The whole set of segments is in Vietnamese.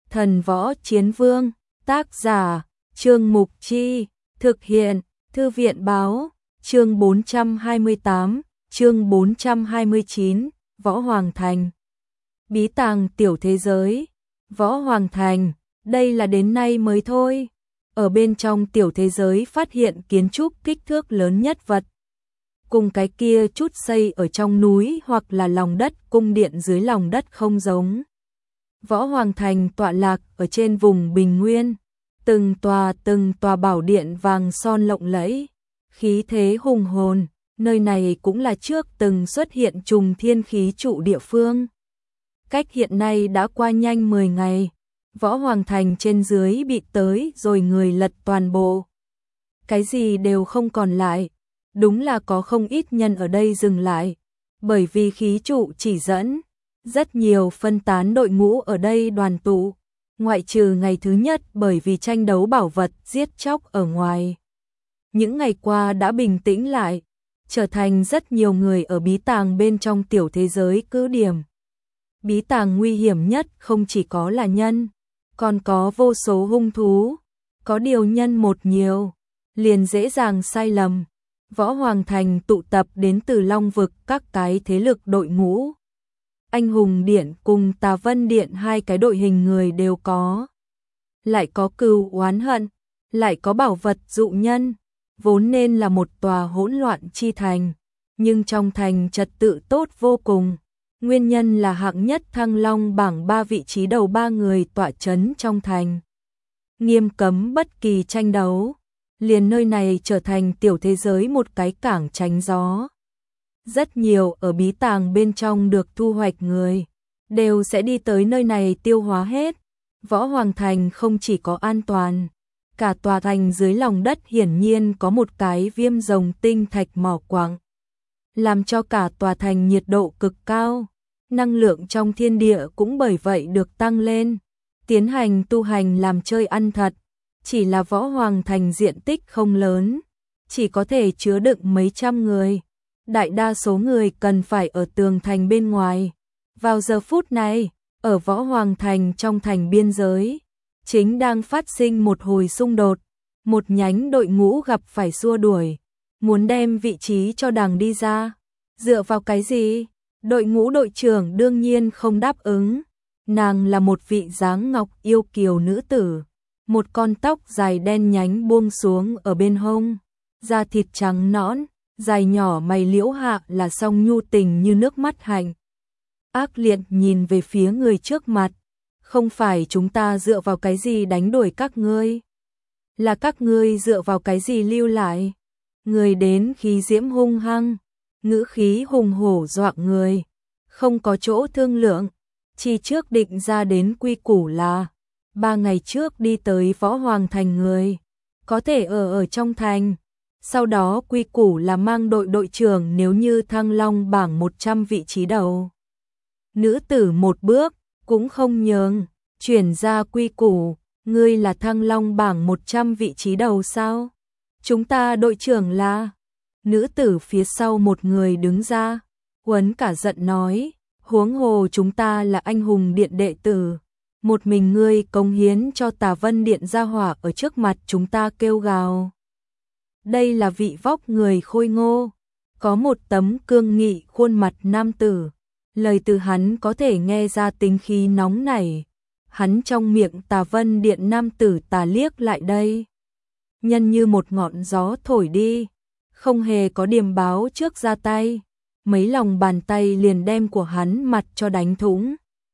Thần Võ Chiến Vương, tác giả, Trương Mục Chi, thực hiện, Thư viện Báo, chương 428, chương 429, Võ Hoàng Thành. Bí tàng tiểu thế giới, Võ Hoàng Thành, đây là đến nay mới thôi. Ở bên trong tiểu thế giới phát hiện kiến trúc kích thước lớn nhất vật. Cùng cái kia chút xây ở trong núi hoặc là lòng đất cung điện dưới lòng đất không giống. Võ Hoàng Thành tọa lạc ở trên vùng bình nguyên, từng tòa bảo điện vàng son lộng lẫy, khí thế hùng hồn, nơi này cũng là trước từng xuất hiện trùng thiên khí trụ địa phương. Cách hiện nay đã qua nhanh 10 ngày, Võ Hoàng Thành trên dưới bị tới rồi người lật toàn bộ. Cái gì đều không còn lại, đúng là có không ít nhân ở đây dừng lại, bởi vì khí trụ chỉ dẫn. Rất nhiều phân tán đội ngũ ở đây đoàn tụ, ngoại trừ ngày thứ nhất bởi vì tranh đấu bảo vật giết chóc ở ngoài. Những ngày qua đã bình tĩnh lại, trở thành rất nhiều người ở bí tàng bên trong tiểu thế giới cứ điểm. Bí tàng nguy hiểm nhất không chỉ có là nhân, còn có vô số hung thú, có điều nhân một nhiều, liền dễ dàng sai lầm. Võ Hoàng Thành tụ tập đến từ Long Vực các cái thế lực đội ngũ. Anh Hùng Điện cùng Tà Vân Điện hai cái đội hình người đều có. Lại có cừu oán hận, lại có bảo vật dụ nhân, vốn nên là một tòa hỗn loạn chi thành, nhưng trong thành trật tự tốt vô cùng. Nguyên nhân là hạng nhất Thăng Long bảng 3 vị trí đầu 3 người tọa chấn trong thành. Nghiêm cấm bất kỳ tranh đấu, liền nơi này trở thành tiểu thế giới một cái cảng tránh gió. Rất nhiều ở bí tàng bên trong được thu hoạch người, đều sẽ đi tới nơi này tiêu hóa hết. Võ Hoàng Thành không chỉ có an toàn, cả tòa thành dưới lòng đất hiển nhiên có một cái viêm rồng tinh thạch mỏ quặng, làm cho cả tòa thành nhiệt độ cực cao, năng lượng trong thiên địa cũng bởi vậy được tăng lên, tiến hành tu hành làm chơi ăn thật. Chỉ là Võ Hoàng Thành diện tích không lớn, chỉ có thể chứa đựng mấy trăm người. Đại đa số người cần phải ở tường thành bên ngoài. Vào giờ phút này, ở Võ Hoàng Thành trong thành biên giới, chính đang phát sinh một hồi xung đột. Một nhánh đội ngũ gặp phải xua đuổi, muốn đem vị trí cho đằng đi ra. Dựa vào cái gì? Đội ngũ đội trưởng đương nhiên không đáp ứng. Nàng là một vị dáng ngọc yêu kiều nữ tử. Một con tóc dài đen nhánh buông xuống ở bên hông, da thịt trắng nõn, dài nhỏ mày liễu hạ là song nhu tình như nước mắt hạnh. Ác liệt nhìn về phía người trước mặt, không phải chúng ta dựa vào cái gì đánh đuổi các ngươi, là các ngươi dựa vào cái gì lưu lại. Người đến khí diễm hung hăng, ngữ khí hùng hổ dọa người, không có chỗ thương lượng, chỉ trước định ra đến quy củ là 3 ngày trước đi tới Võ Hoàng Thành người, có thể ở trong thành. Sau đó quy củ là mang đội trưởng nếu như Thăng Long bảng 100 vị trí đầu. Nữ tử một bước, cũng không nhường, chuyển ra quy củ, ngươi là Thăng Long bảng 100 vị trí đầu sao? Chúng ta đội trưởng là... Nữ tử phía sau một người đứng ra, huấn cả giận nói, huống hồ chúng ta là Anh Hùng Điện đệ tử. Một mình ngươi cống hiến cho Tà Vân Điện gia hỏa ở trước mặt chúng ta kêu gào. Đây là vị vóc người khôi ngô, có một tấm cương nghị khuôn mặt nam tử. Lời từ hắn có thể nghe ra tính khí nóng nảy. Hắn trong miệng Tà Vân Điện nam tử tà liếc lại đây. Nhân như một ngọn gió thổi đi, không hề có điềm báo trước ra tay. Mấy lòng bàn tay liền đem của hắn mặt cho đánh thủng.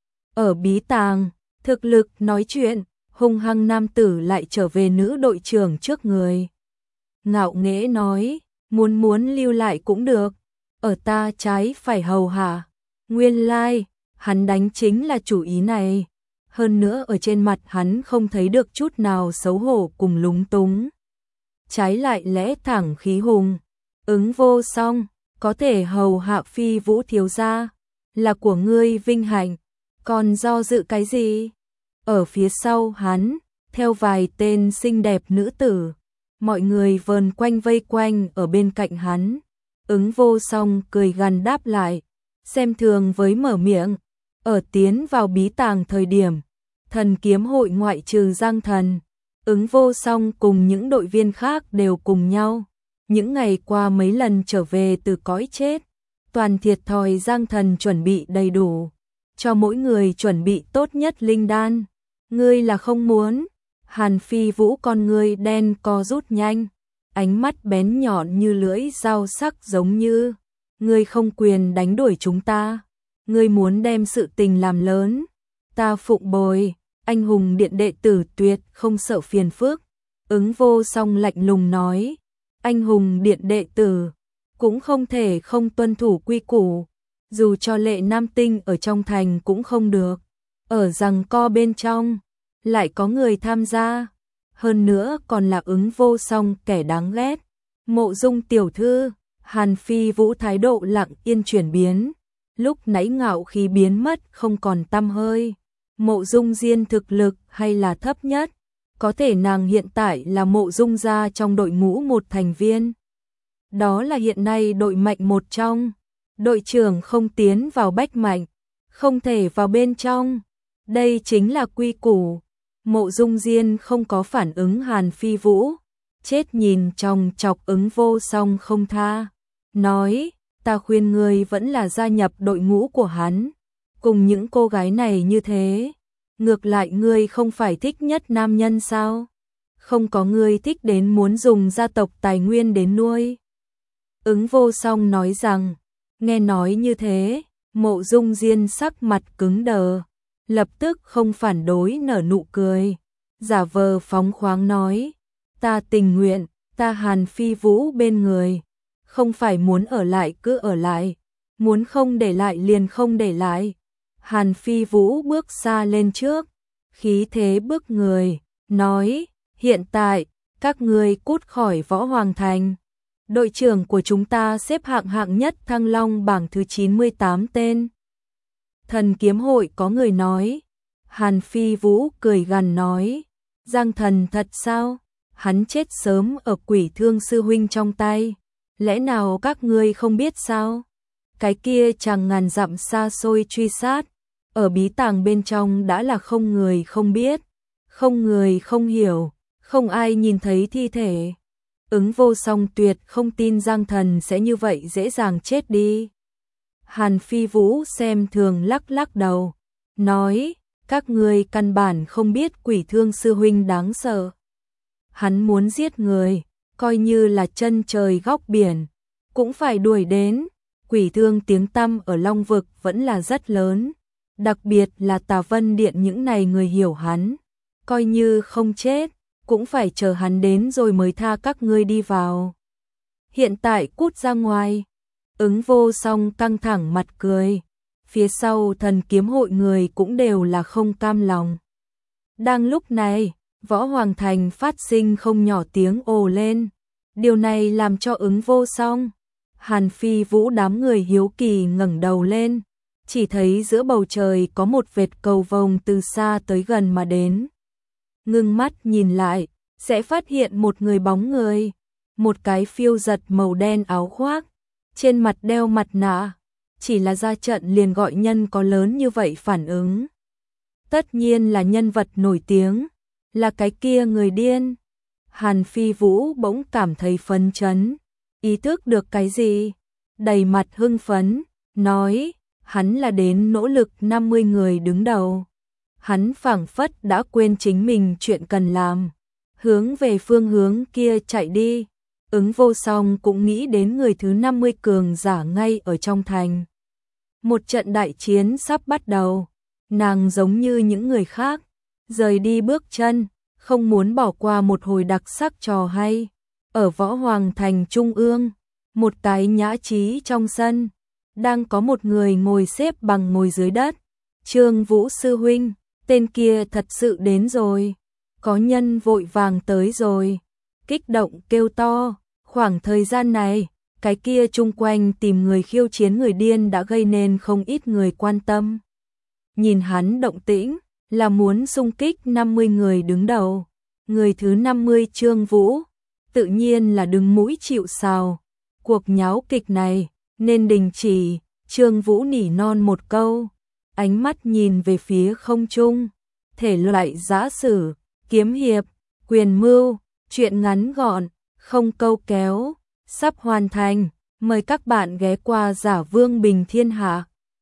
Ở bí tàng, thực lực nói chuyện, hung hăng nam tử lại trở về nữ đội trưởng trước người. Ngạo nghễ nói, muốn lưu lại cũng được, ở ta trái phải hầu hạ. Nguyên lai, hắn đánh chính là chủ ý này. Hơn nữa ở trên mặt hắn không thấy được chút nào xấu hổ cùng lúng túng. Trái lại lẽ thẳng khí hùng, ứng vô song, có thể hầu hạ Phi Vũ thiếu gia, là của ngươi vinh hạnh, còn do dự cái gì? Ở phía sau hắn, theo vài tên xinh đẹp nữ tử, mọi người vờn quanh vây quanh ở bên cạnh hắn. Ứng vô song cười gằn đáp lại, xem thường với mở miệng, ở tiến vào bí tàng thời điểm, Thần kiếm hội ngoại trừ Giang Thần, Ứng Vô Song cùng những đội viên khác đều cùng nhau. Những ngày qua mấy lần trở về từ cõi chết, toàn thiệt thòi Giang Thần chuẩn bị đầy đủ, cho mỗi người chuẩn bị tốt nhất linh đan. Ngươi là không muốn? Hàn Phi Vũ con ngươi đen co rút nhanh, ánh mắt bén nhọn như lưỡi dao sắc giống như, ngươi không quyền đánh đuổi chúng ta, ngươi muốn đem sự tình làm lớn, ta phụng bồi. Anh hùng điện đệ tử tuyệt không sợ phiền phức. Ứng Vô Song lạnh lùng nói, anh hùng điện đệ tử cũng không thể không tuân thủ quy củ, dù cho Lệ Nam Tinh ở trong thành cũng không được. Ở giằng co bên trong lại có người tham gia, hơn nữa còn là Ứng Vô Song kẻ đáng ghét. Mộ Dung tiểu thư, Hàn Phi Vũ thái độ lặng yên chuyển biến, lúc nãy ngạo khí biến mất không còn tăm hơi. Mộ Dung Diên thực lực hay là thấp nhất, có thể nàng hiện tại là Mộ Dung gia trong đội ngũ một thành viên. Đó là hiện nay đội mạnh một trong, đội trưởng không tiến vào bách mạnh, không thể vào bên trong. Đây chính là quy củ. Mộ Dung Diên không có phản ứng Hàn Phi Vũ, chết nhìn chòng chọc Ứng Vô Song không tha, nói, ta khuyên ngươi vẫn là gia nhập đội ngũ của hắn, cùng những cô gái này như thế. Ngược lại ngươi không phải thích nhất nam nhân sao? Không có ngươi thích đến muốn dùng gia tộc tài nguyên đến nuôi. Ứng Vô Song nói rằng, nghe nói như thế, Mộ Dung Diên sắc mặt cứng đờ, lập tức không phản đối nở nụ cười, giả vờ phóng khoáng nói, ta tình nguyện, ta Hàn Phi Vũ bên người, không phải muốn ở lại cứ ở lại, muốn không để lại liền không để lại. Hàn Phi Vũ bước xa lên trước, khí thế bức người, nói, hiện tại, các ngươi cút khỏi Võ Hoàng Thành. Đội trưởng của chúng ta xếp hạng nhất Thăng Long bảng thứ 98 tên. Thần kiếm hội có người nói, Hàn Phi Vũ cười gằn nói, Giang Thần thật sao? Hắn chết sớm ở Quỷ Thương sư huynh trong tay, lẽ nào các ngươi không biết sao? Cái kia chàng ngàn dặm xa xôi truy sát, ở bí tàng bên trong đã là không người không biết, không người không hiểu, không ai nhìn thấy thi thể. Ứng Vô Song tuyệt không tin Giang Thần sẽ như vậy dễ dàng chết đi. Hàn Phi Vũ xem thường lắc lắc đầu, nói, các ngươi căn bản không biết Quỷ Thương sư huynh đáng sợ. Hắn muốn giết người, coi như là chân trời góc biển, cũng phải đuổi đến. Quỷ Thương tiếng tăm ở Long Vực vẫn là rất lớn, đặc biệt là Tà Vân Điện những này người hiểu hắn, coi như không chết, cũng phải chờ hắn đến rồi mới tha các ngươi đi vào. Hiện tại cút ra ngoài. Ứng Vô Song căng thẳng mặt cười, phía sau thần kiếm hội người cũng đều là không cam lòng. Đang lúc này, Võ Hoàng Thành phát sinh không nhỏ tiếng ồ lên, điều này làm cho Ứng Vô Song, Hàn Phi Vũ đám người hiếu kỳ ngẩng đầu lên, chỉ thấy giữa bầu trời có một vệt cầu vồng từ xa tới gần mà đến. Ngưng mắt nhìn lại, sẽ phát hiện một người bóng người, một cái phiêu giật màu đen áo khoác, trên mặt đeo mặt nạ, chỉ là ra trận liền gọi nhân có lớn như vậy phản ứng. Tất nhiên là nhân vật nổi tiếng, là cái kia người điên. Hàn Phi Vũ bỗng cảm thấy phấn chấn, ý thức được cái gì, đầy mặt hưng phấn, nói, hắn là đến nỗ lực 50 người đứng đầu. Hắn phảng phất đã quên chính mình chuyện cần làm, hướng về phương hướng kia chạy đi. Ứng Vô Song cũng nghĩ đến người thứ 50 cường giả ngay ở trong thành. Một trận đại chiến sắp bắt đầu, nàng giống như những người khác, rời đi bước chân, không muốn bỏ qua một hồi đặc sắc trò hay. Ở Võ Hoàng Thành Trung ương, một cái nhã trí trong sân, đang có một người ngồi xếp bằng ngồi dưới đất. Trương Vũ sư huynh, tên kia thật sự đến rồi, có nhân vội vàng tới rồi, kích động kêu to. Khoảng thời gian này, cái kia chung quanh tìm người khiêu chiến người điên đã gây nên không ít người quan tâm. Nhìn hắn động tĩnh, là muốn xung kích 50 người đứng đầu. Người thứ 50 Trương Vũ, tự nhiên là đứng mũi chịu sào. Cuộc nháo kịch này, nên đình chỉ. Trương Vũ nỉ non một câu, ánh mắt nhìn về phía không trung. thể loại giã sử, kiếm hiệp, quyền mưu, truyện ngắn gọn, không câu kéo, sắp hoàn thành. Mời các bạn ghé qua Giả Vương Bình Thiên Hạ.